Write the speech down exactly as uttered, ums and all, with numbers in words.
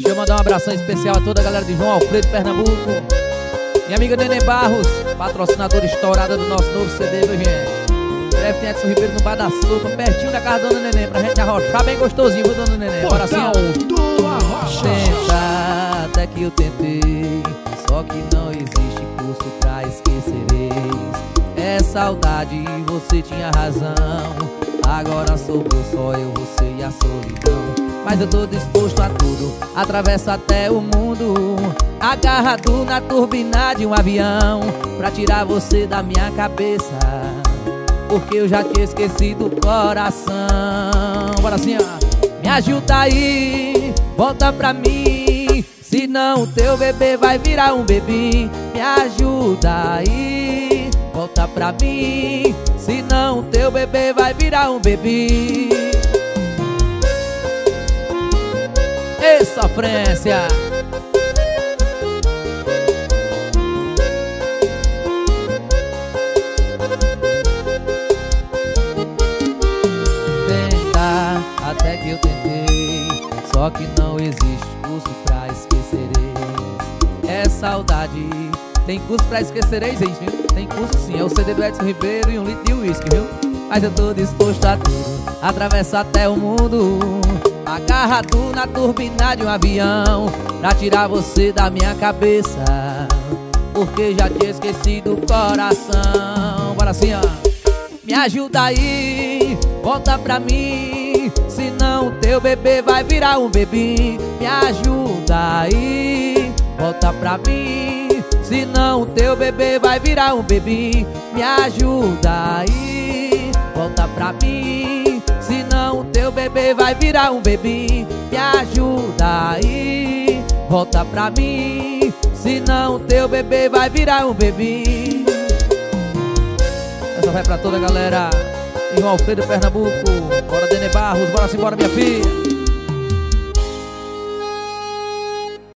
Deixa eu mandar um abração especial a toda a galera de João Alfredo, Pernambuco. Minha amiga Neném Barros, patrocinadora estourada do nosso novo C D, viu, gente? Breve tem Edson Ribeiro no Bar da Sopa, pertinho da casa da Dona Neném, pra gente arrochar bem gostosinho, viu, Dona Neném? Bora assim, ó. Tenta, até que eu tentei, só que não existe curso pra esquecereis. É saudade, você tinha razão. Agora sobrou só eu, você e a solidão. Mas eu tô disposto a tudo, atravesso até o mundo, agarrado na turbina de um avião, pra tirar você da minha cabeça, porque eu já tinha esquecido o coração. Bora assim, ó. Me ajuda aí, volta pra mim, senão o teu bebê vai virar um bebê. Me ajuda aí, volta pra mim, senão o teu bebê vai virar um bebê. Ei, sofrência! Tenta, até que eu tentei, só que não existe curso pra esquecereis. É saudade, tem curso pra esquecereis, viu? Tem curso sim, é o C D do Edson Ribeiro e um litro de uísque, viu? Mas eu tô disposto a tudo, atravesso até o mundo, agarrado na turbina de um avião, pra tirar você da minha cabeça, porque já tinha esquecido o coração. Bora assim, ó. Me ajuda aí, volta pra mim, senão o teu bebê vai virar um bebê. Me ajuda aí, volta pra mim, senão o teu bebê vai virar um bebê. Me ajuda aí, volta pra mim, senão o teu bebê vai virar um bebê. Me ajuda aí, volta pra mim, senão o teu bebê vai virar um bebê. Essa vai pra toda a galera de João Alfredo, Pernambuco. Bora, Neném Barros, bora-se embora, minha filha.